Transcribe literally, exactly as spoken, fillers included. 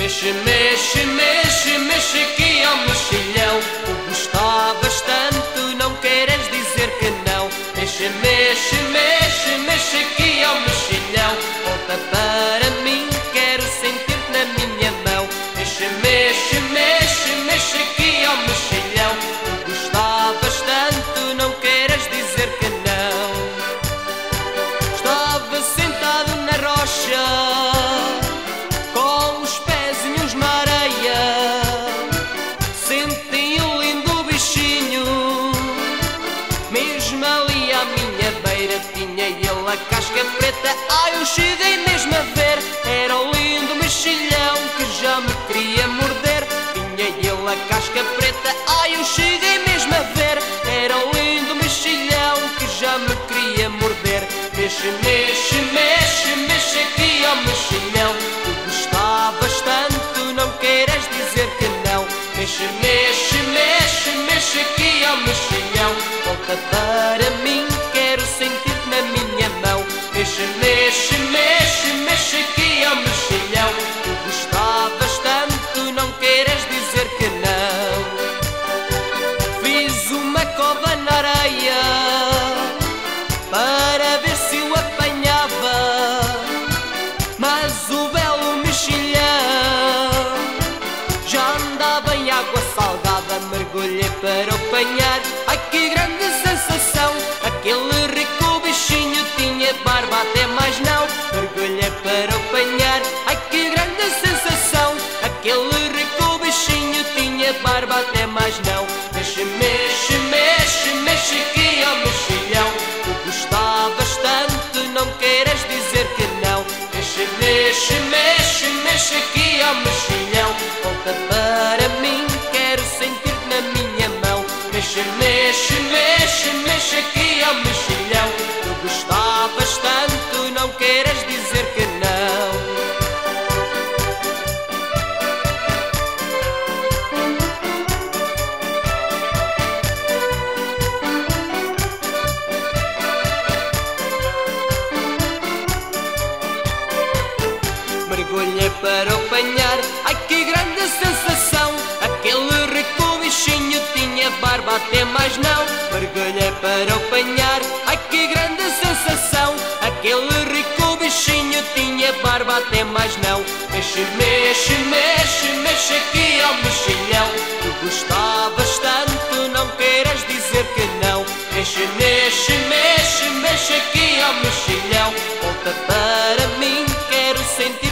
Mexe, mexe, mexe, mexe aqui ao mexilhão. O gostavas tanto, não queres dizer que não. Mexe, mexe, mexe, mexe aqui ao mexilhão. Volta para mim, quero sentir-te na minha mão. Mexe, mexe, mexe, mexe aqui ao mexilhão. O gostavas tanto, não queres dizer que não. Estava sentado na rocha, com os pezinhos na areia. Senti um lindo bichinho, mesmo ali à minha beira. Tinha ele a casca preta, ai eu cheguei mesmo a ver. Era um lindo mexilhão que já me queria morder. Tinha ele a casca preta, ai eu cheguei mesmo a ver. Era um lindo mexilhão que já me queria morder. Mexe, mexe, mexe, mexe aqui ao mexilhão. Tu gostavas tanto, não queres dizer que não. Mexe, mexe, mexe, mexe aqui ao mexilhão. Volta para mim, quero sentir-te na minha mão. Mexe, mexe, mexe, mexe aqui ao mexilhão. Tu gostavas tanto, não queres dizer que não. Fiz uma cova na areia para ver se o apanhava, mas o belo mexilhão já andava em água salgada. Mergulhei para o apanhar, ai que grande sensação. Aquele rico bichinho tinha barba até mais não. Mergulhei para o apanhar, ai que grande sensação. Aquele rico bichinho tinha barba até mais não. Mexe, mexe, mexe, mexe aqui ao mexilhão. Tu gostavas tanto, não queres dizer que não. Mexe, mexe, mexe, mexe aqui ao mexilhão. Volta para mim, quero sentir-te na minha mão. Mexe, mexe, mexe, mexe aqui ao mexilhão. Tu gostavas tanto, não queres dizer que não. Mergulhei para o apanhar, ai que grande sensação. Aquele rico bichinho tinha barba até mais não. Mergulhei para o apanhar, ai que grande sensação. Aquele rico bichinho tinha barba até mais não. Mexe, mexe, mexe, mexe aqui ao mexilhão. Tu gostavas tanto, não queres dizer que não. Mexe, mexe, mexe, mexe aqui ao mexilhão. Volta para mim, quero sentir